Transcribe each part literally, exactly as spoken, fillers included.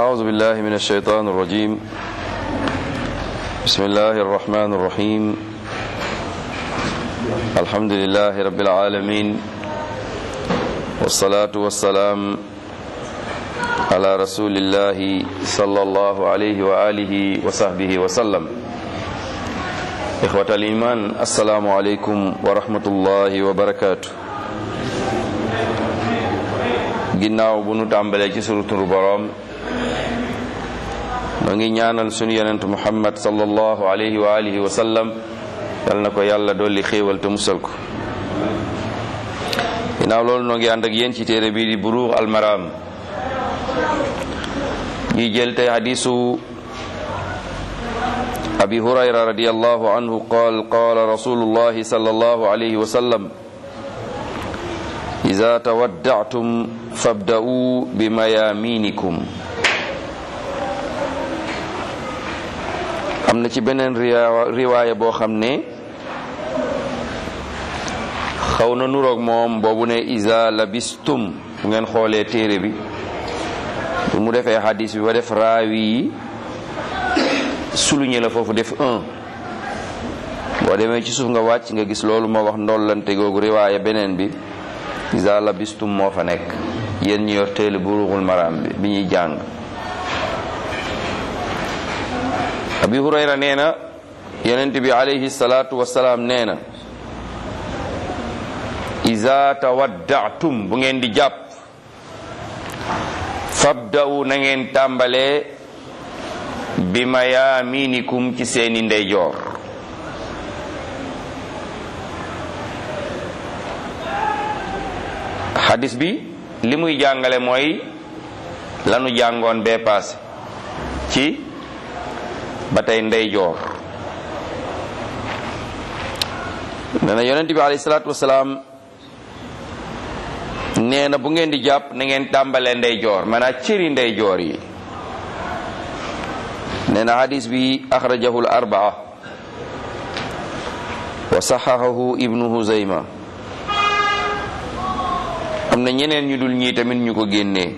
أعوذ بالله من الشيطان الرجيم بسم الله الرحمن الرحيم الحمد لله رب العالمين والصلاة والسلام على رسول الله صلى الله عليه وآله وصحبه وسلم إخوة الإيمان السلام عليكم ورحمة الله وبركاته ginnaaw bu nu tàmbalee ci sunu turu boroom noo ngi ñaanal sunu yonent Muhammad sallallahu alayhi wa alihi wa sallam yal na ko yàlla dolli xéewal te musal ko ginnaaw loolu noo ngi ànd ak yéen ci téere bii di Buluugh al Maram ñi jël tey hadisu Abi Hurayra radiyallahu anhu qaal qaala rasulullahi sallallahu alayhi wa sallam iza tawadda'tum fabda'u bimayaminikum am na ci beneen riwaaya boo xam ne xaw na nuroog moom boobu ne iza labistum bu ngeen xoolee téere bi bu mu defee hadis bi ba def raawi yi souligné la foofu def un boo demee ci suuf nga wàcc nga gis loolu ma wax ndollante googu riwaaya beneen bi iza labistum moo fa nekk yéen ñu yor téere Bulughul Maram bi bi ñuy jàng Abi Hurayra nee na yonent bi alayhi salaatu wasalaam nee na iza tawadda'tum bu ngeen di jàpp fabda'u na ngeen tàmbalee bi mayaminikum ci seeni ndeyjoor hadis bi li muy jàngale mooy lanu jàngoon bee paase ci ba tey ndeyjoor nee na yonent bi alayhi salaatu wasalaam nee na bu ngeen di jàpp na ngeen tàmbalee ndeyjoor maanaam cëri ndeyjoor yi nee na hadis bi axrajahu al arbaa wa saxahahu ibnu Huzayma am na ñeneen ñu dul ñii tamit ñu ko génnee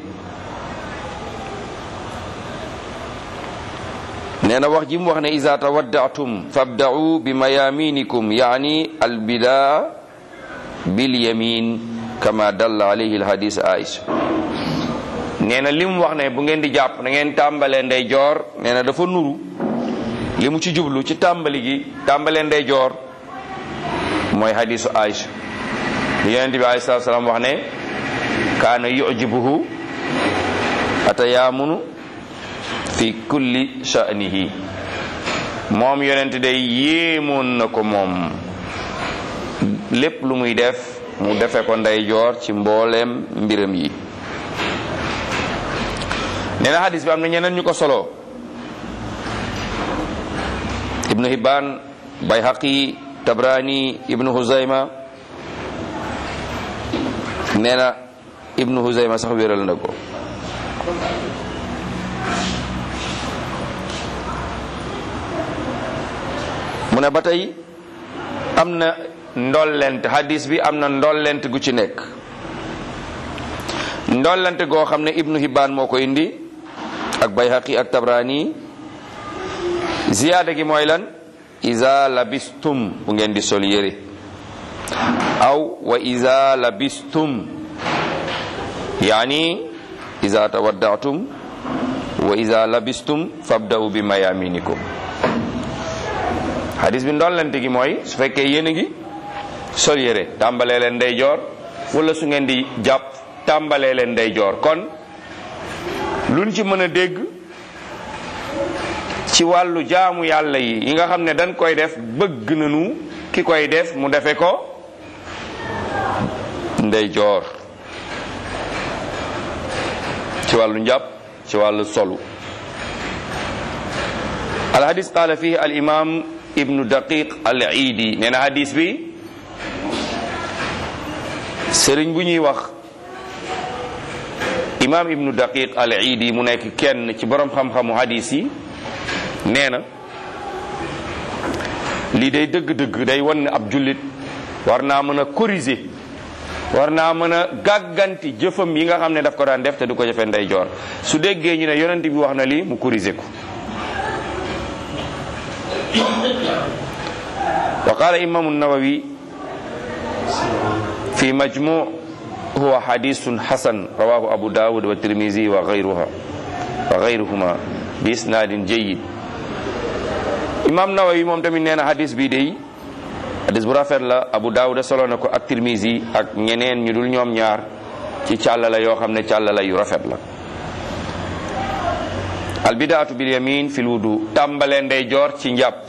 nee na wax ji mu wax ne iza tawadda'tum fabda'u bi mayaminikum yaani albidaa bil yamin kama dalla alayhi alhadis Aisha nee na li mu wax ne bu ngeen di jàpp na ngeen tàmbalee ndeyjoor nee na dafa nuru li mu ci jublu ci tàmbali gi tàmbalee ndeyjoor mooy hadisu Aisha li yonent bi alayhi salaatu salaam wax ne kaana yu'jibuhu atayaamunu fi kulli sha'nihi moom yonent day yéemoon na ko moom lépp lu muy def mu defe ko ndeyjoor ci mbooleem mbiram yi nee na hadis bi am na ñeneen ñu ko solo Ibnu Hibban Bayhaqi Tabrani Ibnu Huzayma nee na Ibnu Huzayma sax wéral na ko mu ne ba tey am na ndollent hadis bi am na ndollent gu ci nekk ndollent goo xam ne Ibnu Hibban moo ko indi ak Bayhaqi ak Tabrani ziyaada gi mooy lan iza labistum bu ngeen di sol yére aw wa iza labistum yaani iza tawadda'tum wa iza labistum fabda'u bi mayaminikum hadis bi ndollante gi mooy su fekkee yéen a ngi sol yére tàmbalee leen ndeyjoor wala su ngeen di jàpp tàmbalee leen ndeyjoor kon luñ ci mën a dégg ci wàllu jaamu yàlla yi yi nga xam ne dañ koy def bëgg nañu ki koy def mu defe ko ndeyjoor ci wàllu njàpp ci wàllu solu al hadis qaala fihi al imam ibnu daqiq al iidi nee na hadis bi sëriñ bu ñuy wax imam ibnu daqiq al iidi mu nekk kenn ci borom xam-xamu hadis yi nee na lii day dëgg-dëgg day wan ne ab jullit war naa mën a corriger war naa mën a gàgganti jëfam yi nga xam ne daf ko daan def te du ko jëfe ndeyjoor. su déggee ñu ne yonent bi wax na lii mu corriger ko. wa qaala imaamu Nawawi fi majmu' huwa hadithun hasan rawahu abu dawud wa tirmizi wa ghayruha wa ghayruhuma bi isnadin jayyid. imam Nawawi moom tamit nee na hadis bii day hadis bu rafet la. abu dawud solo na ko ak tirmizi ak ñeneen ñu dul ñoom ñaar ci càllala yoo xam ne càllala yu rafet la. al bidaatu bil yamin fil wudu, tàmbalee ndeyjoor ci njàpp.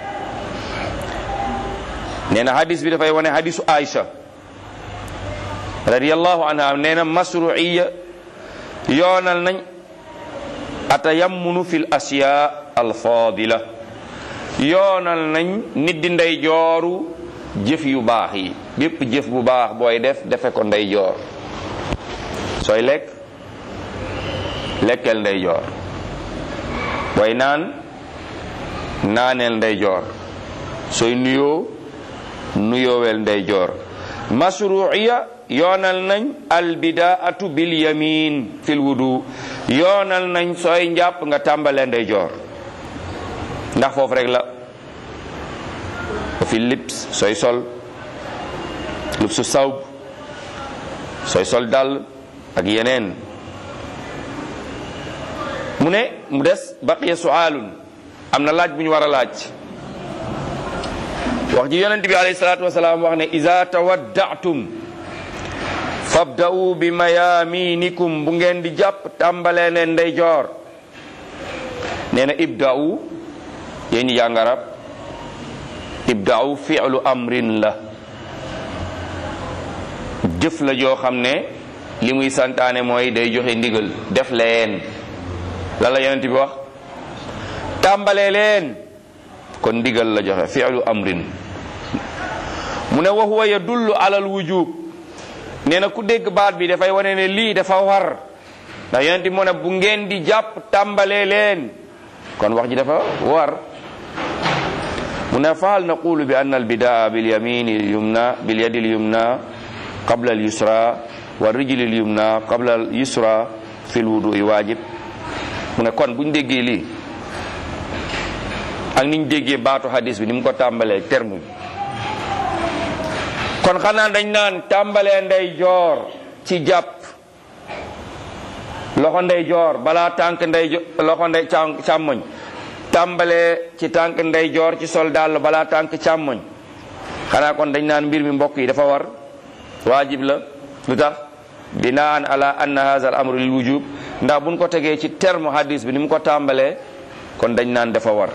nee na hadis bi dafay wane hadisu Aïcha radiyallahu anha nee na masru'iya yoonal nañ atayammunu fil asya al fadila, yoonal nañ nit di ndeyjooru jëf yu baax yi. bépp jëf bu baax booy def defe ko ndeyjoor. sooy lekk lekkeel ndeyjoor, booy naan naaneel ndeyjoor, sooy nuyoo nuyooweel ndeyjoor. masru'iya yoonal nañ albidaatu bil yamin fil wudu, yoonal nañ sooy njàpp nga tàmbalee ndeyjoor. ndax foofu rek la fi lips sooy sol lubsu sawb, sooy sol dàll ak yeneen. mu ne mu des baqiya su'aalun, am na laaj bu ñu war a laaj. wax ji yonent bi alayhi salaatu wasalaam wax ne iza tawadda'tum fabda'u bi mayaminikum, bu ngeen di jàpp tàmbalee leen ndeyjoor. nee na ibda'u, yéen ñi jàng arab, ibda'u fi'lu amrin la, jëf la joo xam ne li muy santaane mooy day joxe ndigal def leen. lan la yonent bi wax? tàmbalee leen, kon ndigal la joxe, fi'lu amrin. mu ne wa huwa yadullu ala al wujub, nee na ku dégg baat bi dafay wane ne lii dafa war. ndax yonent bi moo ne bu ngeen di jàpp tàmbalee leen, kon wax ji dafa war. mu ne fahal naqulu bi anna al bidaa bil yamin al yumna bil yadi al yumna qabla al yusra wa rijli al yumna qabla al yusra fi al wudu'i wajib. mu ne kon buñ déggee lii ak niñ déggee baatu hadis bi ni mu ko tàmbalee terme bi, kon xanaa dañ naan tàmbalee ndeyjoor ci jàpp, loxo ndeyjoor balaa tànk ndeyjoor, loxo ndey càmmoñ tàmbalee ci tànk ndeyjoor ci sol dàll balaa tànk càmmoñ. xanaa kon dañ naan mbir mi mbokk yi dafa war, waajib la. lu tax? binaan ala anna hadha al amru lil wujub, ndax buñ ko tegee ci terme hadis bi ni mu ko tàmbalee kon dañ naan dafa war.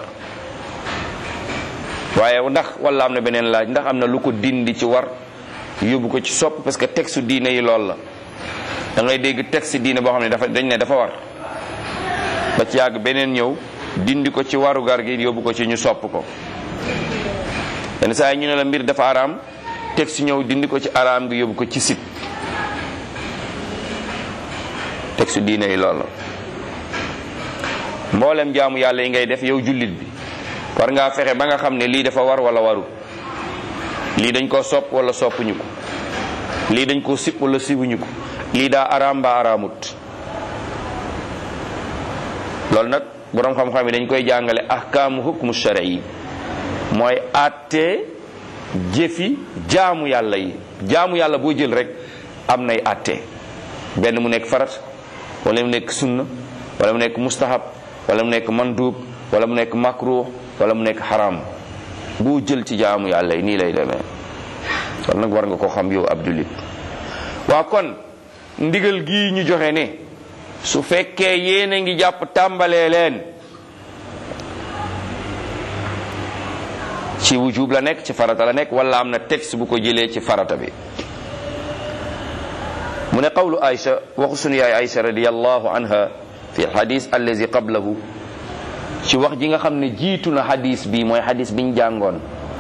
waaye ndax wala am na beneen laaj, ndax am na lu ko dindi ci war yóbbu ko ci sopp? parce que texte diine yi lool la, da ngay dégg texte diine boo xam ne dafa dañ ne dafa war, ba ci yàgg beneen ñëw dindi ko ci waru gar gi yóbbu ko ci ñu sopp ko. yenn saa yi ñu ne la mbir dafa araam, texte ñëw dindi ko ci araam gi yóbbu ko ci sit. texte diine yi lool la. mboolem jaamu yàlla yi ngay def yow jullit bi war ngaa fexe ba nga xam ne lii dafa war wala waru, lii dañ koo sopp wala soppuñu ko, lii dañ koo sib wala sibuñu ko, lii daa araam ba araamut. loolu nag boroom xam-xam yi dañ koy jàngale ahkaamu hukmu shar'i, mooy àtte jëfi jaamu yàlla yi. jaamu yàlla boo jël rek am nay àtte, benn mu nekk farat wala mu nekk sunna wala mu nekk mustahab wala mu nekk mandub wala mu nekk makruh wala mu nekk haram. boo jël ci jaamu yàlla yi nii lay demee. kon nag war nga ko xam yow ab jullit. waa kon ndigal gii ñu joxe ne su fekkee yéen a ngi jàpp tàmbalee leen, ci wujub la nekk, ci farata la nekk, wala am na texte bu ko jëlee ci farata bi. mu ne qawlu Aïcha, waxu sunu yaay Aïcha radiyallahu anha fi hadis allazi qablahu, ci wax ji nga xam ne jiitu na hadis bi, mooy hadis biñ jàngoon.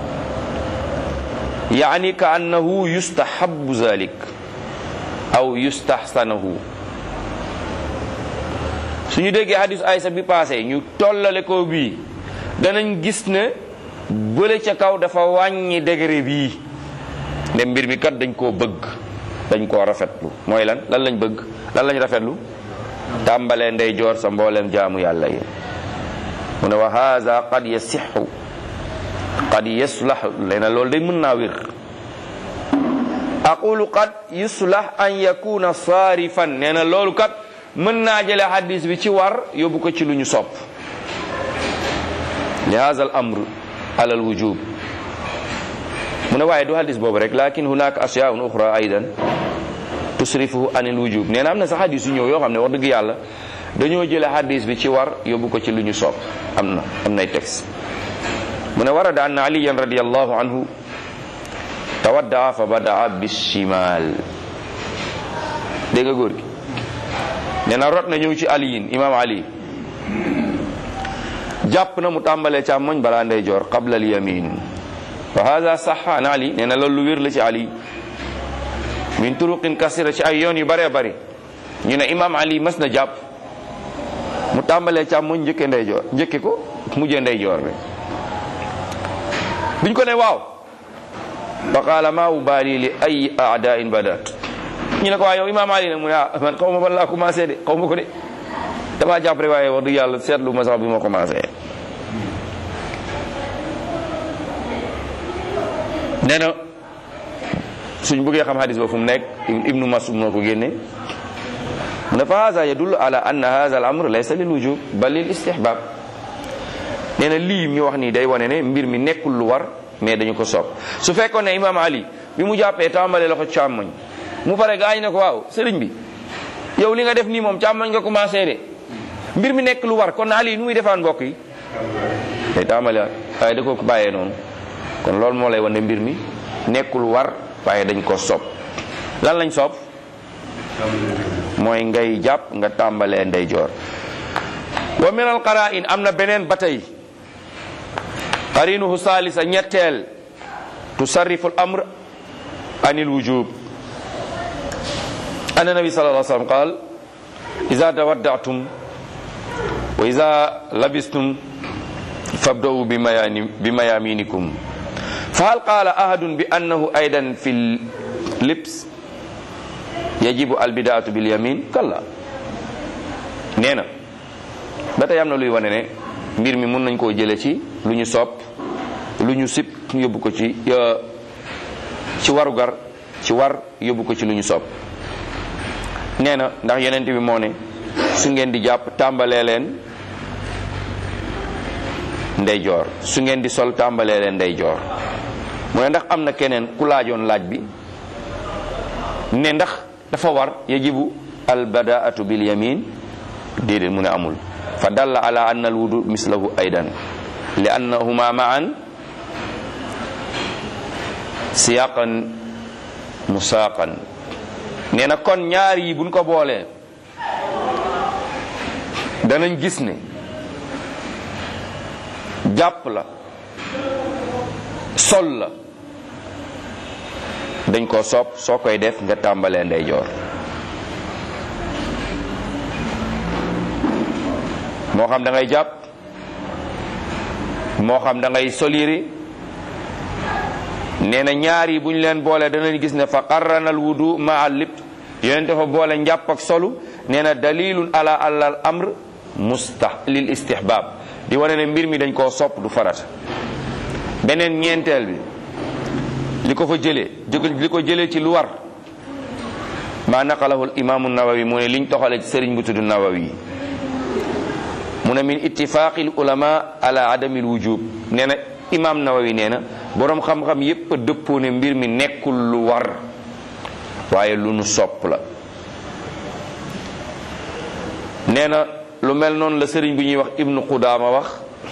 yaani ka annahu yustahabbu zalik aw yustahsanahu. suñu déggee hadis Aïcha bi passé ñu tollale ko bii, danañ gis ne bële ca kaw dafa wàññi degré bii, ne mbir mi kat dañ koo bëgg dañ koo rafetlu. mooy lan lan lañ bëgg lan lañ rafetlu tàmbalee ndeyjoor sa mbooleem jaamu yàlla yi. mu ne wa haza qad yasixu qad yuslah lena loolu day mën naa wér. aqulu qad yuslah an yakuna saarifan nee na loolu kat mën naa jële hadis bi ci war yóbbu ko ci lu ñu sopp. li haza al amr ala al wujub. mu ne waaye du hadis boobu rek lakin hunaka asyaun uxra aydan tusrifuhu an al wujub nee na am na sax hadis yu ñëw yoo xam ne wax dëgg yàlla dañoo jële hadis bi ci war yóbbu ko ci lu ñu sopp. am na am nay texte. mu ne warada anna aliyan radiyallahu anhu tawaddaa fa badaa bishimal. dégg nga góor gi nee na rot na ñëw ci aliyin imam ali jàpp na mu tàmbalee càmmoñ balaa ndeyjoor qabla al yamin. wa hada saxa an ali nee na loolu lu wér la ci ali min turuqin kasira ci ay yoon yu bëree bëri. ñu ne imam ali mas na jàpp mu tàmbalee càmmoñ njëkke ndeyjoor njëkke ko mujjee ndeyjoor bi. biñ ko ne waaw fa qaala ma ubaali li ay aadain badat. ñu ne ko waaw yow imam ali nag mu ne ah man xaw ma ban laa commencé de xaw ma ko de damaa jàpp rek waaye wax dëgg yàlla seetlu ma sax bi ma commencé. nee na suñ bëggee xam hadis ba fu mu nekk ibnu mas'ud moo ko génne. mu ne fa haza yadullu ala anna haza al amr laysa lil wujub bal lil istihbab. nee na lii ñu wax nii day wane ne mbir mi nekkul lu war mais dañu ko sopp. su fekkoon ne imam ali bi mu jàppee tàmbalee loxo càmmoñ mu pare gaañ ne ko waaw sëriñ bi yow li nga def nii moom càmmoñ nga commencé de mbir mi nekk lu war kon ali nu muy defaan mbokk yi day tàmbale waaye da ko bàyyee noonu. kon loolu moo lay wane mbir mi nekkul war waaye dañ ko sopp. lan lañ sopp mooy ngay jàpp nga tàmbalee ndeyjoor. wa min al qara'in am na beneen ba tey qarinuhu salisa ñetteel tusarrifu al amr anil wujub. anna nabi sallallahu alayhi wa sallam qaal iza tawadda'tum wa iza labistum fabda'u bi mayaminikum. fa hal qaala ahadun bi annahu aydan fi libs yajibu albidaatu bil yamin kalla. nee na ba tey am na luy wane ne mbir mi mun nañ koo jële ci lu ñu sopp lu ñu sib yóbbu ko ci ci warugar ci war yóbbu ko ci lu ñu sopp. nee na ndax yeneen bi moo ne su ngeen di jàpp tàmbalee leen ndeyjoor su ngeen di sol tàmbalee leen ndeyjoor. mu ne ndax am na keneen ku laajoon laaj bi ne ndax dafa war yajibu albadaatu bil yamin déedéet mu ne amul. fa dalla ala anna al wudu mislahu aydan li annahuma ma'an siyaqan musaqan. nee na kon ñaar yi buñ ko boolee danañ gis ne jàpp la sol la dañ ko sopp soo koy def nga tàmbalee ndeyjoor. moo xam da ngay jàpp moo xam da ngay soliri nee na ñaar yi bu ñu leen boole danañ gis ne fa qarrana al wudu ma al libt yonente fa boole njàpp ak solu nee na dalilun ala al amr mustah lil istihbab di wane ne mbir mi dañ koo sopp du farata. beneen ñeenteel bi li ko fa jëlee li ko jëlee ci lu war ma naqalahu al imaamu nawawi mu ne liñ toxale ci sëriñ bu tudd nawawi mu ne min ittifaqi al ulama ala adami al wujub. nee na imaam nawawi nee na boroom xam-xam yépp a dëppoo ne mbir mi nekkul lu war waaye lu nu sopp la. nee na lu mel noonu la sëriñ bu ñuy wax ibnu Qudaama wax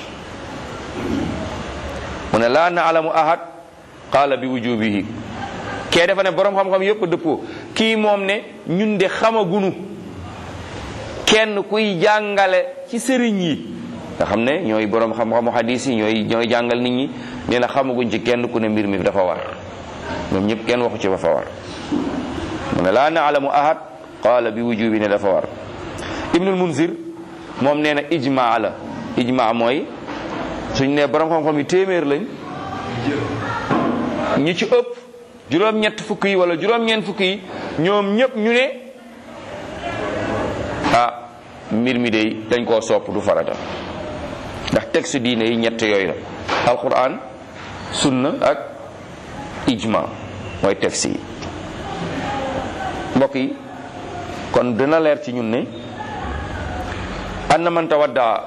mu ne laa naalamu ahad qaala bi wujubihi. kee dafa ne boroom xam-xam yépp a dëppoo kii moom ne ñun de xamagunu kenn kuy jàngale ci sëriñ yi nga xam ne ñooy boroom xam-xamu hadis yi ñooy ñooy jàngal nit ñi nee na xamaguñ ci kenn ku ne mbir mi dafa war ñoom ñëpp kenn waxu ci dafa war. mu ne laa naalamu ahad qaala bi wujubi ne dafa war. ibnul munzir moom nee na ijmaa la. ijmaa mooy suñ ne borom xam-xam yi téeméer lañ ñi ci ëpp juróom-ñett fukk yi wala juróom-ñeent fukk yi ñoom ñëpp ñu ne ah mbir mi de dañ koo sopp du farata ndax texte diine yi ñett yooyu la alquran sunna ak ijma mooy texte yi. mbokk yi kon dina leer ci ñun ne anna man tawaddaa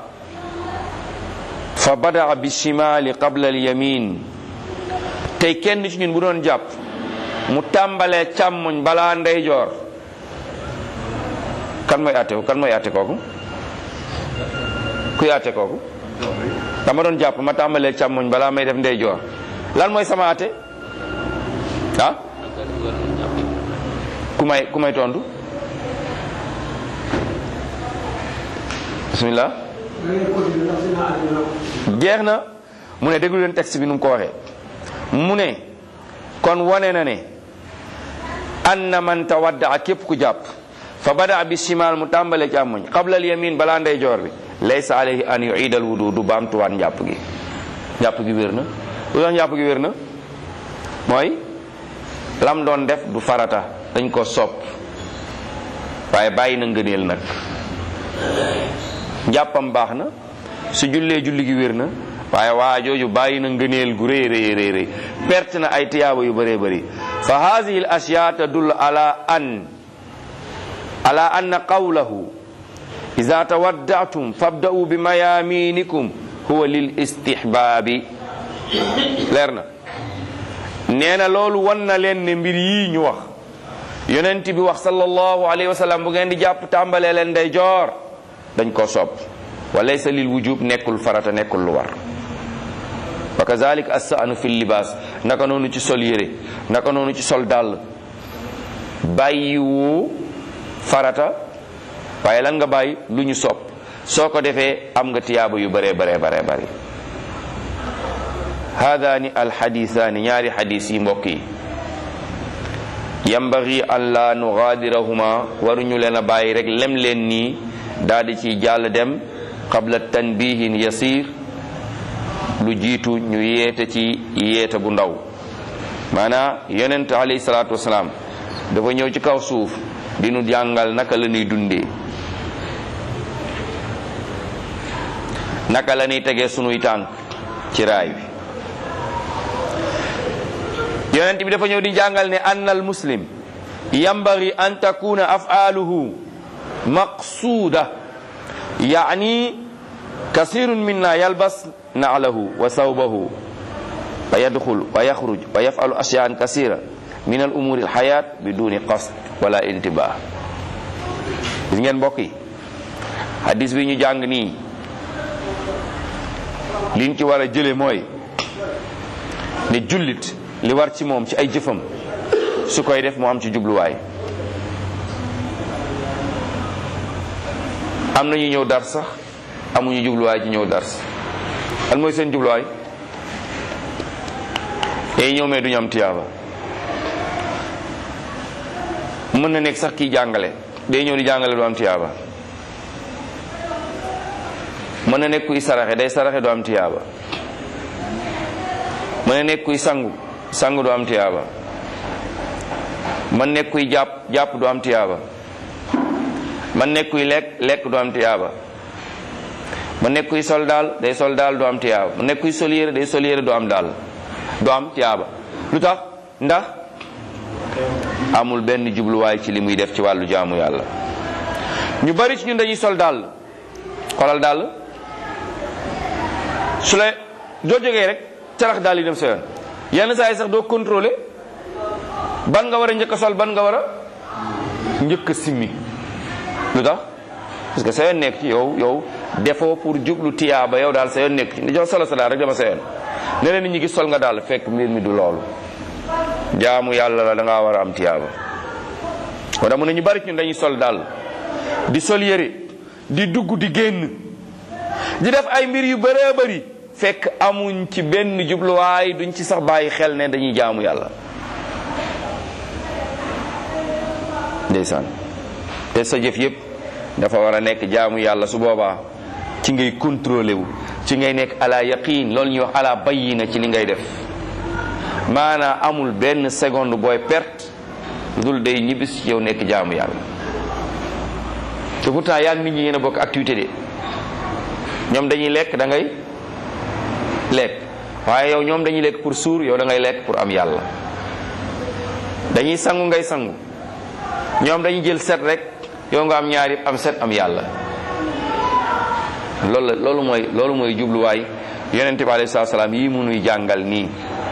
fa badaa bi shimali qabla al yamin tey kenn ci ñun bu doon jàpp mu tàmbalee càmmoñ balaa ndeyjoor kan mooy àtte kan mooy àtte kooku kuy àtte kooku dama doon jàpp ma tàmbalee càmmoñ balaa may def ndeyjoor lan mooy sama àtte ah ku may ku may tontu bismillah jeex na mu ne déglu leen texte bi nu mu ko waxee mu ne kon wane na ne anna man tawaddaa képp ku jàpp fa bada bi shimal mu tàmbale càmmoñ qabla al yamin balaa ndeyjoor bi laysa alayhi an yu'ida al wudu du baamtuwaat njàpp gi njàpp gi wér na lu tax njàpp gi wér na mooy lam doon def du farata dañ ko sopp waaye bàyyi na ngëneel nag njàppam baax na su jullee julli gi wér na waaye waa jooju bàyyi na ngëneel gu rëy rëy rëy rëy perte na ay tiyaaba yu bëree bëri fa hadihi al ashya tadullu ala an ala anna qawlahu iza tawadda'tum fabda'u bi mayaminikum huwa lil istihbabi leer na nee na loolu wan na leen ne mbir yii ñu wax yonent bi wax sallallahu alayhi wa sallam bu ngeen di jàpp tàmbalee leen ndeyjoor dañ ko sopp wa laysa lil wujub nekkul farata nekkul lu war wa kazalik as-sa'nu fil libaas naka noonu ci sol yére naka noonu ci sol dàll bàyyiwu farata waaye lan nga bàyyi lu ñu sopp soo ko defee am nga tiyaaba yu bare bare bare bare haadaani alxadiisaani ñaari xadiis yi mbokk yi yambagi an la nugaadirahuma waruñu leen a bàyyi rek lem leen nii daal di ci jàll dem qabla tanbihin yasir lu jiitu ñu yeete ci yeete bu ndaw maanaam yonent alayhi salaatu wasalaam dafa ñëw ci kaw suuf di nu jàngal naka la ñuy dundee naka la ñuy tegee sunuy tànk ci raay bi yonent bi dafa ñëw di jàngal ne anna al muslim yambagi an takuna af'aluhu maqsuuda yaani kasirun minna yalbas na'lahu wa sawbahu wa yadxul wa yaxruj wa yaf'alu ashyaan kasira min al umuri al hayat biduni qasd wala intibah gis ngeen mbokk yi hadis bi ñu jàng nii liñ ci war a jële mooy ne jullit li war ci moom ci ay jëfam su koy def mu am ci jubluwaay am na ñu ñëw dars sax amuñu jubluwaay ci ñëw dars lan mooy seen jubluwaay day ñëw mais duñu am tiyaaba mën na nekk sax kii jàngale day ñëw di jàngale du am tiyaaba mën na nekk kuy saraxe day saraxe du am tiyaaba mën na nekk kuy sangu sangu du am tiyaaba man nekk kuy jàpp jàpp du am tiyaaba man nekk kuy lekk lekk du am tiyaaba man nekk kuy sol daal day sol daal du am tiyaaba man nekk kuy sol yére day sol yére du am daal du am tiyaaba lu tax ndax amul benn jubluwaay ci li muy def ci wàllu jaamu yàlla ñu bari ci ñun dañuy sol daal xolal daal su la doo jógee rek carax daal yi dem sa yoon yenn saa yi sax doo contrôler ban nga war a njëkk a sol ban nga war a njëkk a simmi lu tax parce que sa yoon nekk ci yow yow defoo pour jublu tiyaaba yow daal sa yoon nekk ci ni jox solo sa daal rek dama sa yoon ne leen nit ñi gis sol nga daal fekk mbir mi du loolu jaamu yàlla la da ngaa war a am tiyaaba wala mu ne ñu bari ci ñun dañuy sol daal di sol yére di dugg di génn di def ay mbir yu bëree bëri fekk amuñ ci benn jubluwaay duñ ci sax bàyyi xel ne dañuy jaamu yàlla ndeysaan te sa jëf yépp dafa war a nekk jaamu yàlla su boobaa ci ngay contrôlé wu ci ngay nekk ala yaqin loolu ñuy wax ala bayyina ci li ngay def maanaam amul benn seconde booy perte lu dul day ñibbis yow nekk jaamu yàlla. te pourtant yaa ngi nit ñi yéen a bokk activité de ñoom dañuy lekk da ngay lekk waaye yow ñoom dañuy lekk pour suur yow da ngay lekk pour am yàlla. dañuy sangu ngay sangu ñoom dañuy jël set rek yow nga am ñaari am set am yàlla. loolu la loolu mooy loolu mooy jubluwaay yonente bi alayhi salaam yii mu nuy jàngal nii.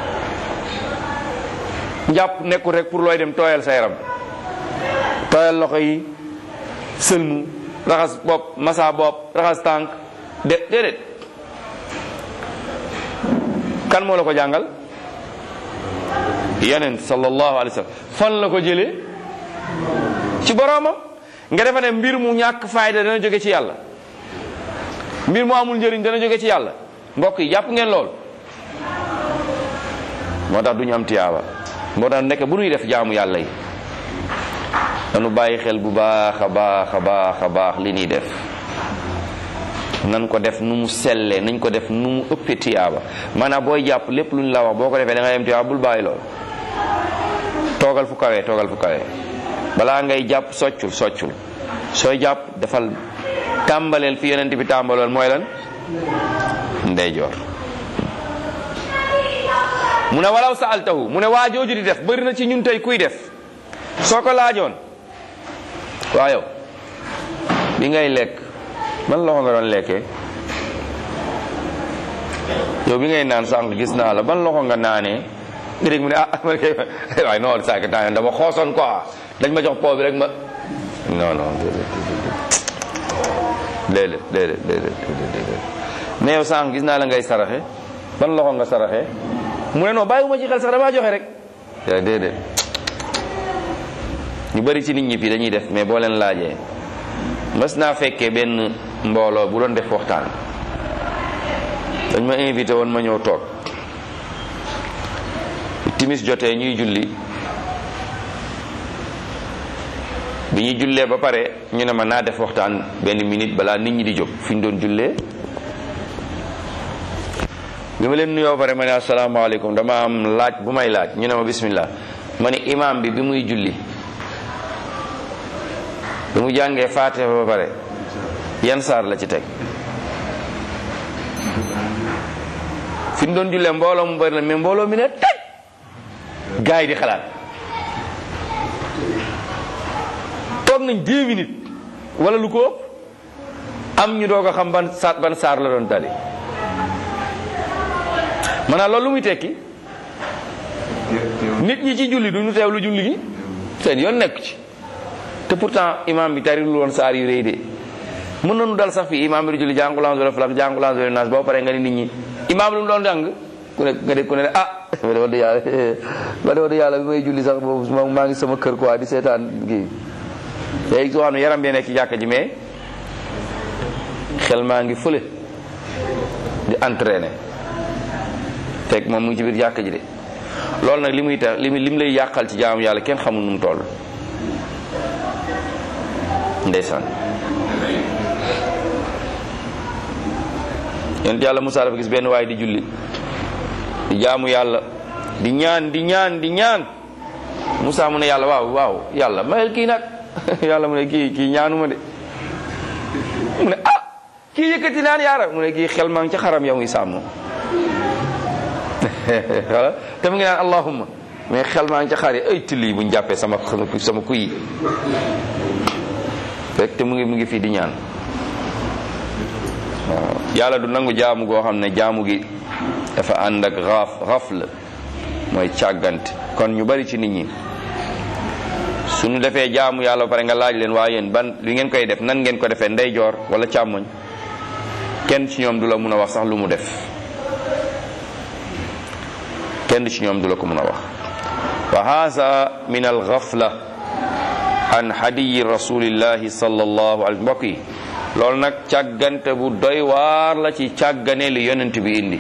njàpp nekkul rek pour looy dem tooyal sa yaram tooyal loxo yi sëlmu raxas bopp masa bopp raxas tànk de déedéet. kan moo la ko jàngal? yonent sallallahu alayhi wa sallam. fan la ko jëlee? ci boroomam. nga defa ne mbir mu ñàkk fayda dana jóge ci yàlla, mbir mu amul njëriñ dana jóge ci yàlla. mbokk yi jàpp ngeen lool. moo tax du ñu am tiyaaba. moo tax nekk bu nuy def jaamu yàlla yi nanu bàyyi xel bu baax a baax a baax a baax li ñuy def. nan ko def nu mu sellee nañ ko def nu mu ëppee tiyaaba. maanaam booy jàpp lépp lu ñu la wax boo ko defee da ngay am tiyaaba bul bàyyi lool. toogal fu kawee toogal fu kawee balaa ngay jàpp soccul soccul sooy jàpp defal tàmbaleel fi yonent bi tàmbaloon mooy lan ndeyjoor. mu ne walaw sa'altahu mu ne waa jooju di def bëri na ci ñun tey kuy def soo ko laajoon waa yow bi ngay lekk man loxo nga doon lekkee, yow bi ngay naan sànq gis naa la ban loxo nga naanee nga dégg mu ne ah man kay waaye non sànq temps dama xoosoon quoi dañ ma jox po bi rek ma non non déedéet déedéet déedéet mais yow sànq gis naa la ngay saraxe ban loxo nga saraxe mu ne non bàyyiwuma ci xel sax damaa joxe rek yaa déedéet. ñu bari ci nit ñi fii dañuy def mais boo leen laajee mas naa fekkee benn mbooloo bu doon def waxtaan dañ ma invité woon ma ñëw toog timis jotee ñuy julli bi ñuy jullee ba pare ñu ne ma naa def waxtaan benn minute balaa nit ñi di jóg fi ñu doon jullee. bi ma leen nuyoo pare ma ne asalaamaaleykum dama am laaj bu may laaj ñu ne ma bismillah ma ne imaam bi bi muy julli bi mu jàngee Faatiha ba pare yan saar la ci teg. fi ñu doon jullee mbooloo mu bari la mais mbooloo mi ne teg gars yi di xalaat toog nañ dix minutes wala lu ko ëpp am ñu doog a xam ban saar ban saar la doon tali. maanaam loolu lu muy tekki nit ñi ci julli du ñu teew lu julli gi seen yoon nekk ci te pourtant imam bi tarilul woon saar yu rëy de mën nañu dal sax fii imam bi di julli jàngu A'uuzu bi rabbil falaq jàngu A'uuzu bi rabbin naas boo paree nga ni nit ñi imam lu mu doon jàng ku ne nga dégg ku ne ah ba de wax dëgg yàlla ba de wax dëgg yàlla bi may julli sax boobu maa ngi sama kër quoi di seetaan kii léegi soo xam ne yaram bee nekk ci jàkka ji mais xel maa ngi fële di entraîner fekk moom mu ngi ci biir jàkka ji de loolu nag li muy tax li lim lay yàqal ci jaamu yàlla kenn xamul nu mu toll ndeysaan. yonent yàlla Musaa dafa gis benn waay di julli di jaamu yàlla di ñaan di ñaan di ñaan Musaa mu ne yàlla waaw waaw yàlla mayel kii nag yàlla mu ne kii kii ñaanuma de mu ne ah kii yëkkati naan yaara mu ne kii xel maa ngi ca xaram yow ngi sàmm wala te mu ngi naan allahumma mais xel maa ngi ca xar yi ay tilli buñ jàppee sama sama kuy fekk te mu ngi mu ngi fii di ñaan. waaw yàlla du nangu jaamu goo xam ne jaamu gi dafa ànd ak xaaf xaaf la mooy càggante. kon ñu bari ci nit ñi suñu defee jaamu yàlla ba pare nga laaj leen waa yéen ban li ngeen koy def nan ngeen ko defee ndeyjoor wala càmmoñ kenn ci ñoom du la mun a wax sax lu mu def kenn ci ñoom du la ko mun a wax. wa haza min al ghafla an hadiyi rasulillahi sallallahu alayhi mbokk yi loolu nag càggante bu doy waar la ci càggane li yonent bi indi.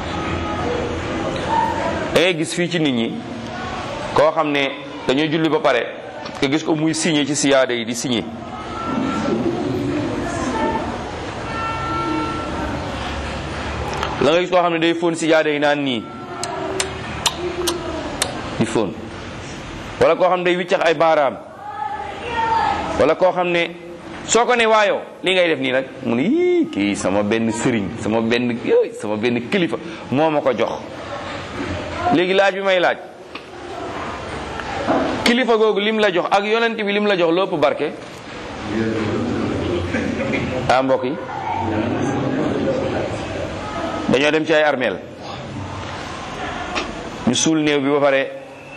da ngay gis fii ci nit ñi koo xam ne dañuy julli ba pare nga gis ko muy signé ci siyaada yi di signé la nga gis koo xam ne day fóon siyaada yi naan nii di fóon wala koo xam ne day wiccax ay baaraam, wala koo xam ne soo ko ne waayoo li ngay def nii nag mu ne yii kii sama benn sëriñ sama benn yooyu sama benn kilifa moo ma ko jox. léegi laaj bi may laaj, kilifa googu lim la jox ak yonent bi lim la jox lépp barke ah mbokk yi dañoo dem ci ay armeel ñu suul néew bi ba pare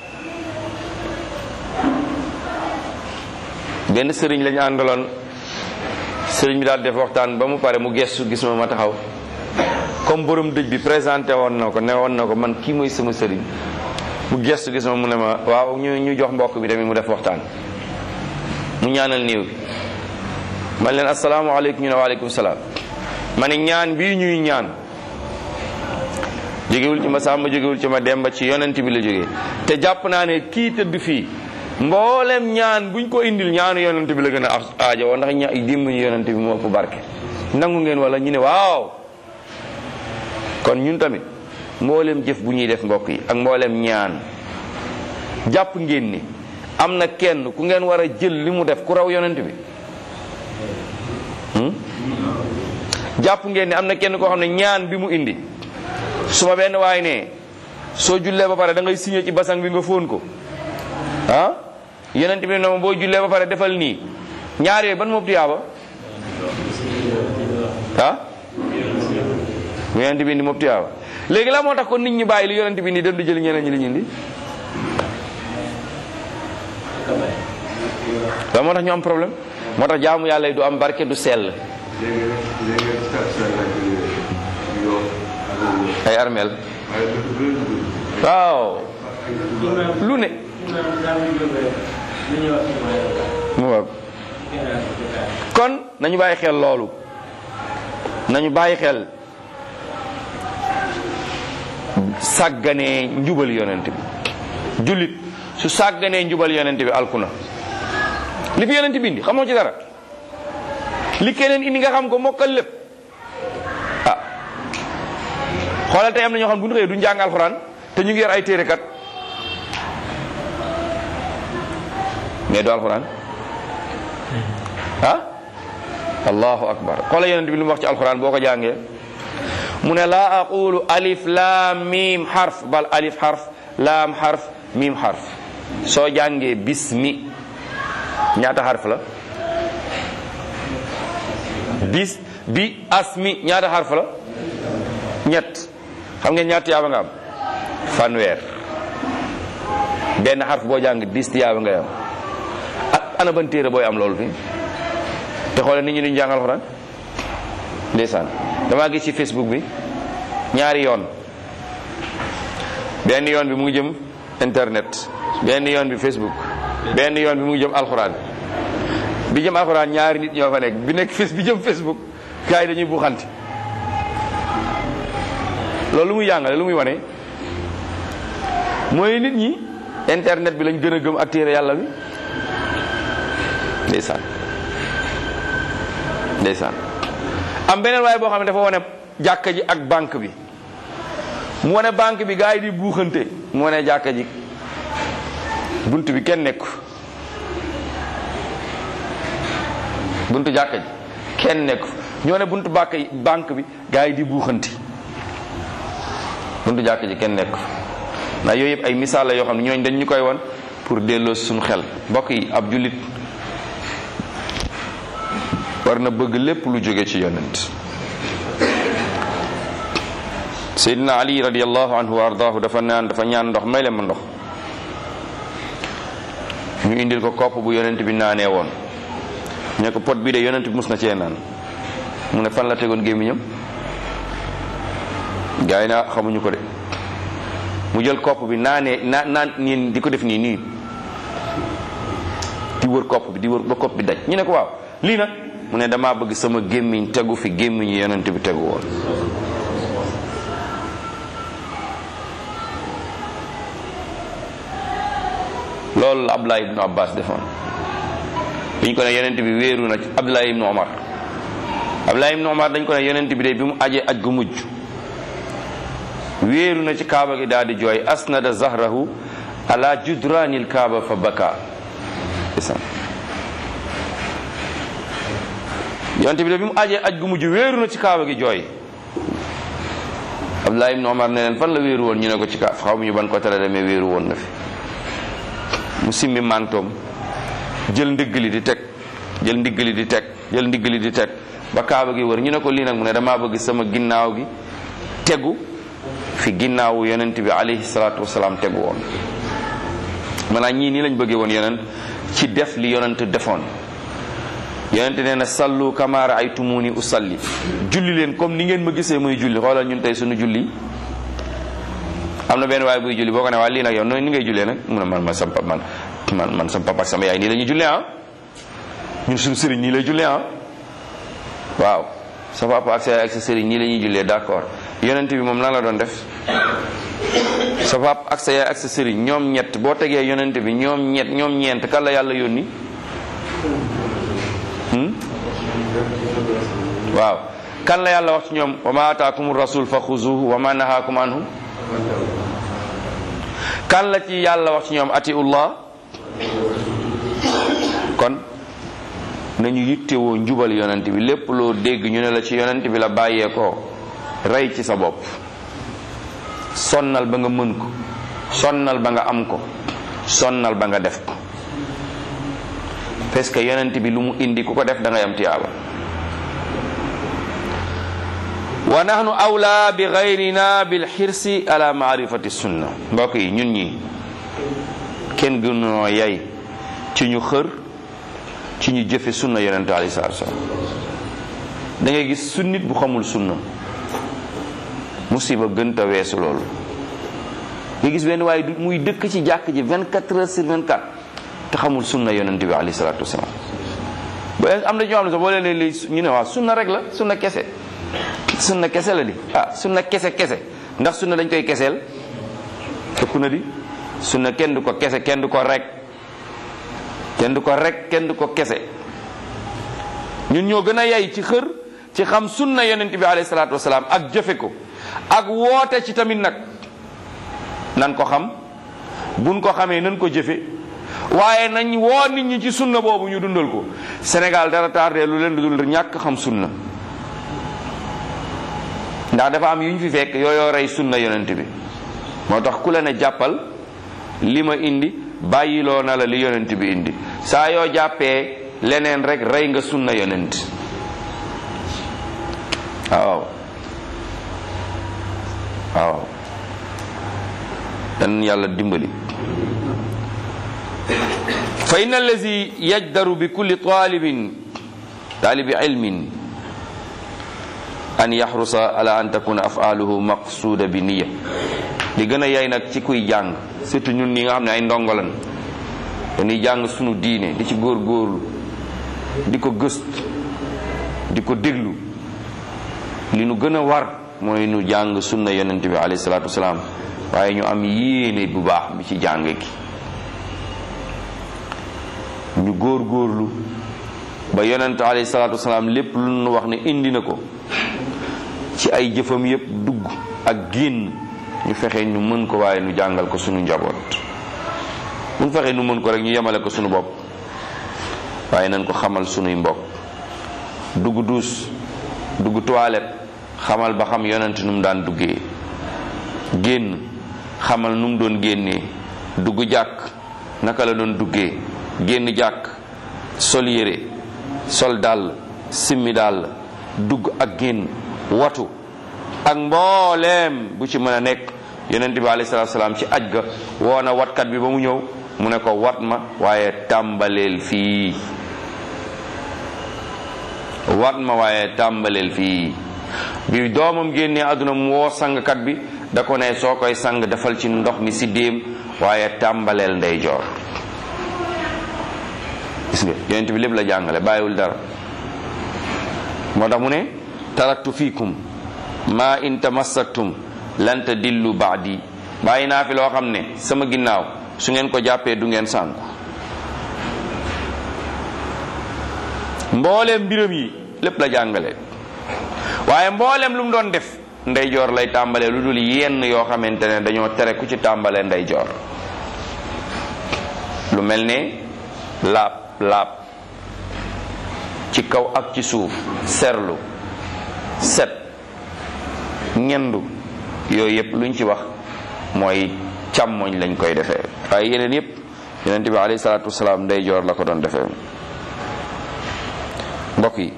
benn sëriñ lañu àndaloon, sëriñ bi daal def waxtaan ba mu pare mu gestu gis ma ma taxaw comme borom dëj bi présenté woon na ko ne woon na ko man kii mooy sama sëriñ. mu gestu gis ma mu ne ma waaw ñu ñu jox mbokk bi tamit mu def waxtaan, mu ñaanal néew bi. man leen asalaamaaleykum, ñu ne waaleykum salaam. ma ne ñaan bii ñuy ñaan jógewul ci ma Samba, jógewul ci ma Demba, ci yonent bi la jógee. te jàpp naa ne kii tëdd fii mboolem ñaan buñ ko indil ñaanu yonent bi la gën a aajo woo, ndax ña dimbali yonent bi moo ëpp barke. nangu ngeen wala ñu ne waaw. kon ñun tamit mboolem jëf bu ñuy def mbokk yi ak mboolem ñaan, jàpp ngeen ni am na kenn ku ngeen war a jël li mu def ku raw yonent bi. jàpp ngeen ni am na kenn koo xam ne ñaan bi mu indi su ma benn waay ne soo jullee ba pare da ngay signé ci basang bi nga fóon ko ah yonent bi ne ma boo jullee ba pare defal nii, ñaar yooyu ban moom tiyaaba ah yonent bi indi moom tiyaaba. léegi la moo tax kon nit ñi bàyyi li yonent bi indi dem di jël ñeneen ñi li ñu indi, la moo tax ñu am problème. moo tax jaamu yàlla yi du am barke, du sell. ay armeel waaw lu ne mu waaw. kon nañu bàyyi xel loolu, nañu bàyyi xel sàgganee njubal yonent bi. jullit su sàgganee njubal yonent bi alkuna. li fi yonent bi indi xamoo ci dara, li keneen indi nga xam ko mokkal lépp. ah xoolal tey am na ñoo xam bu ñu xëyee duñ jàng alxuraan te ñu ngi yor ay téere kat, mais du alxuraan. ah allahu akbar. xoolal yonent bi lu mu wax ci alxuraan boo ko jàngee mu ne laa aqulu alif laam miim xarf, bal alif xarf laam xarf miim xarf. soo jàngee bismi ñaata xarf la? bis bi asmi ñaata xarf la? ñett. xam ngeen ñaata tiyaaba nga am? fanweer. benn xarf boo jàng dix tiyaaba ngay am. ak ana ban téere booy am loolu fi te xoole nit ñi duñ jàng alxuraan. ndeysaan damaa gis ci Facebook bi ñaari yoon, benn yoon bi mu ngi jëm internet, benn yoon bi Facebook, benn yoon bi mu ngi jëm alxuraan. bi jëm alxuraan ñaari nit ñoo fa nekk, bi nekk face bi jëm Facebook gars yi dañuy buuxanti. loolu lu muy jàngale, lu muy wane mooy nit ñi internet bi lañ gën a gëm ak téere yàlla bi. ndeysaan ndeysaan am beneen waaye boo xam ne dafa wane jàkka ji ak banque bi, mu wane banque bi gars yi di buuxante, mu wane jàkka ji bunt bi kenn nekku, buntu jàkka ji kenn nekku, ñoo ne buntu bàkk banque bi gars yi di buuxanti, buntu jàkka ji kenn nekku. ndax yooyu yëpp ay misaal la yoo xam ne ñooñ dañ ñu koy won pour delloo suñu xel. mbokk yi ab jullit war na bëgg lépp lu jóge ci yonent. Seydina Ali radiyallahu anhu wa ardaahu dafa naan dafa ñaan ndox, may leen ma ndox. ñu indil ko kopp bu yonent bi naanee woon, ne ko pot bi de yonent bi mus na cee naan. mu ne fan la tegoon gémmiñam? gaa yi naa xamuñu ko de. mu jël kopp bi naanee naan naan nii di ko def nii nii di wër kopp bi di wër ba kopp bi daj. ñu ne ko waaw lii nag mu ne damaa bëgg sama gémmiñ tegu fi gémmiñu yonent bi tegu woon. loolu la Abdullah ibnu Abbas defoon bi ñu ko ne yonent bi wéeru na ci Abdullah ibnu Omar. Abdullah ibnu Omar dañ ko ne yonent bi de bi mu ajee aj gu mujj wéeru na ci kaaba gi daal di jooy, asnada zahrahu ala judranil kaaba fa baka yonent bi de bi mu ajee aj gu mujj wéeru na ci kaaba gi jooy. Abdullah ibn Omar ne leen fan la wéeru woon ñu ne ko ci kaaba xaw mu ñu ban ko tere demee wéeru woon na fi. mu simmi mantoom jël ndigg li di teg jël ndigg li di teg jël ndigg li di teg ba kaaba gi wër ñu ne ko lii nag mu ne damaa bëgg sama ginnaaw gi tegu fi ginnaawu yonent bi alayhi salaatu wasalaam tegu woon. maanaam ñii nii lañ bëggee woon yonent ci def li yonent defoon. yonent nee na sallu kama ra'aytumuni usalli julli leen comme ni ngeen ma gisee muy julli. xoolal ñun tey suñu julli am na benn waay buy julli boo ko ne waa lii nag yow ni ngay jullee nag mu ne man man sama man man man sama papa ak sama yaay nii la ñuy jullee ah ñun suñu sëriñ nii lay jullee ah waaw sa papa ak sa yaay ak sa sëriñ nii la ñuy jullee d'accord yonent bi moom lan la doon def. sa papa ak sa yaay ak sa sëriñ ñoom ñett boo tegee yonent bi ñoom ñett ñoom ñeent kan la yàlla yónni. waaw kan la yàlla wax ci ñoom wa ma ataakum rasul fa xuzuhu wa ma nahaakum anhu. kan la ci yàlla wax ci ñoom atiullah. kon nañu yittewoo njubal yonent bi lépp loo dégg ñu ne la ci yonent bi la bàyyeekoo rey ci sa bopp sonnal ba nga mën ko sonnal ba nga am ko sonnal ba nga def ko parce que yonent bi lu mu indi ku ko def da ngay am tiyaaba. wa nahnu awla bi gayrina bil xirsi ala maarifati sunna. mbokk yi ñun ñi kenn gënoo yay ci ñu xër ci ñu jëfe sunna yonent alayhi salaatu salaam. da ngay gis sunnit bu xamul sunna musiba gën ta weesu loolu. nga gis benn waaye muy dëkk ci jàkk ji vingt-quatre heures sur vingt-quatre te xamul sunna yonent bi alayhi salaatu wasalaam. ba am na ñoo xam ne sax boo leen li ñu ne waaw sunna rek la sunna kese sunna kese la di ah sunna kese kese ndax sunna dañ koy keseel ëpp na di sunna kenn du ko kese kenn du ko rek kenn du ko rek kenn du ko kese. ñun ñoo gën a yay ci xër ci xam sunna yonent bi alayhi salaatu wasalaam ak jëfe ko ak woote ci tamit nag nan ko xam buñ ko xamee nan ko jëfe waaye nañ woo nit ñi ci sunna boobu ñu dundal ko. Sénégal dara tardé lu leen dul ñàkk xam sunna ndax dafa am yu ñu fi fekk yooyoo rey sunna yonent bi. moo tax ku la ne jàppal li ma indi bàyyiloo na la li yonent bi indi saa yoo jàppee leneen rek rey nga sunna yonent. waaw waaw dan yàlla dimbali. fa inna allazi yajdaru bi kulli talibin talibi ilmin an yaxrusa ala an takuna afaaluhu maqsuuda bi niya. li gën a yay nag ci kuy jàng surtout ñun ñi nga xam ne ay ndongolan dañuy jàng sunu diine di ci góor góorlu di ko gëstu di ko déglu li nu gën a war mooy nu jàng sunna yonent bi alayhi salaatu wasalaam waaye ñu am yéene bu baax bi ci jàng gi. ñu góor góorlu ba yonent alayhi salaatu wasalaam lépp lu nu wax ne indi na ko ci ay jëfam yépp dugg ak génn ñu fexe ñu mën ko waaye ñu jàngal ko sunu njaboot. bu ñu fexe ñu mën ko rek ñu yemale ko sunu bopp waaye nañ ko xamal sunuy mbokk. dugg duus dugg toilette xamal ba xam yonent nu mu daan duggee génn xamal nu mu doon génnee dugg jàkk naka la doon duggee génn jàkk sol yére sol dàll simmi dàll dugg ak génn watu ak mbooleem bu ci mën a nekk. yonent bi alayhi salaatu salaam ci aj ga woona watkat bi ba mu ñëw mu ne ko wat ma waaye tàmbaleel fii wat ma waaye tàmbaleel fii. bi doomam génnee àdduna mu woo sangkat bi da ko ne soo koy sang defal ci ndox mi si déem waaye tàmbaleel ndeyjoor. gis nga yonent bi lépp la jàngale bàyyiwul dara. moo tax mu ne taraktu fiikum ma in tamassaktum lan tadillu baadi. bàyyi naa fi loo xam ne sama ginnaaw su ngeen ko jàppee du ngeen sànku. mbooleem mbiram yi lépp la jàngale waaye mbooleem lu mu doon def ndeyjoor lay tàmbalee lu dul yenn yoo xamante ne dañoo tere ku ci tàmbalee ndeyjoor. lu mel ne laab laab ci kaw ak ci suuf, serlu, set, ñendu, yooyu yëpp luñ ci wax mooy càmmoñ lañ koy defee. waaye yeneen yëpp yonent bi alayhi salaatu wasalaam ndeyjoor la ko doon defee. mbokk yi,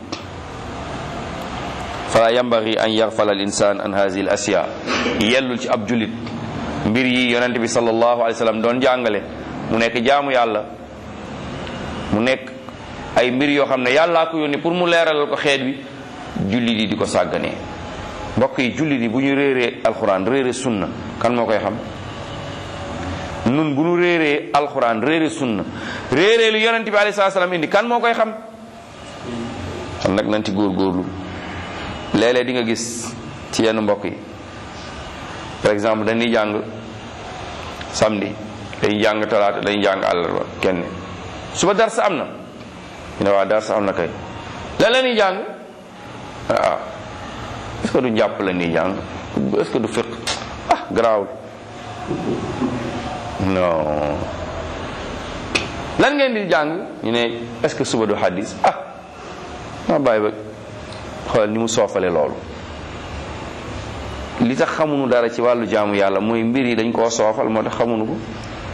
fala yambagi an yaxfala al insan an hazihi al asiya, yellul ci ab julit mbir yi yonent bi sallallahu alayhi wa sallam doon jàngale mu nekk jaamu yàlla, mu nekk ay mbir yoo xam ne yàllaa ko yónni pour mu leeralal ko xeet wi, jullit yi di ko sàgganee. mbokk yi, jullit yi bu ñu réeree alxuraan réere sunna kan moo koy xam? nun bu ñu réeree alxuraan réere sunna réeree lu yonent bi alayhi salaam indi kan moo koy xam? xam nag nañ ci góorgóorlu. léeg-léeg di nga gis ci yenn mbokk yi, par exemple dañuy jàng samedi, dañuy jàng talaata, dañuy jàng àllarba kenn suba darsa am na ñu ne waa darsa am na kay lan la ñuy jàng ah est-ce que du jàpp la ñuy jàng, est-ce que du fiq, ah garaawul, non lan ngeen di jàng ñu ne est-ce que suba du hadis, ah ma bàyyi ba xoolal ni mu soofale loolu. li tax xamuñu dara ci wàllu jaamu yàlla mooy mbir yi dañ koo soofal, moo tax xamuñu ko.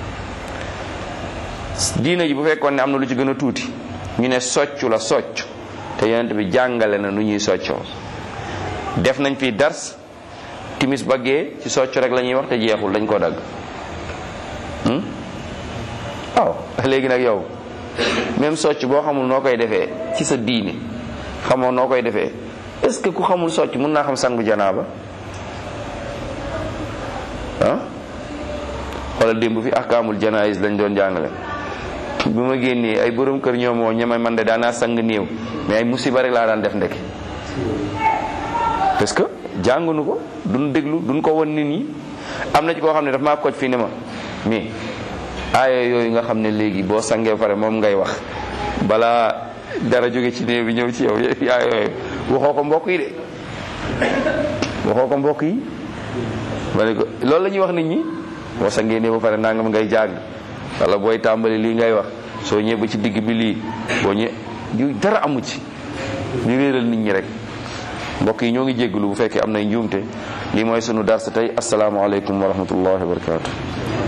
diina ji bu fekkoon ne am na lu ci gën a tuuti ñu ne soccu la socc, te yonent bi jàngale na nu ñuy soccoo. def nañ fi dars timis baggee ci socc rek la ñuy wax te jeexul, dañ koo dagg. waaw léegi nag yow même socc boo xamul noo koy defee ci sa diine, xamoo noo koy defee, est-ce que ku xamul socc mën naa xam sangu janaaba? ah xoolal démb fi ahkaamul janaayis lañ doon jàngale. bi ma génnee ay borom kër ñoom moo ñeme man de daanaa sang néew, mais ay musiba rek laa daan def ndeke, parce que jàngunu ko, duñ déglu, duñ ko won nit ñi. am na ci koo xam ne daf maa koj fii ne ma mais aaya yooyu nga xam ne léegi boo sangee pare moom ngay wax balaa dara jóge ci néew bi ñëw ci yow, aaya yooyu waxoo ko mbokk yi de, waxoo ko mbokk yi. ma ne ko loolu la ñuy wax nit ñi, boo sangee néew ba pare nangam ngay jàng, wala booy tàmbali lii ngay wax, soo ñëwee ba ci digg bi lii, boo ñëwee yu dara amu ci, ñu réeral nit ñi rek. mbokk yi ñoo ngi jégglu bu fekkee am nay njuumte. lii mooy sunu darsa tey. asalaamaaleykum wa rahmatullahi wa barakaatu.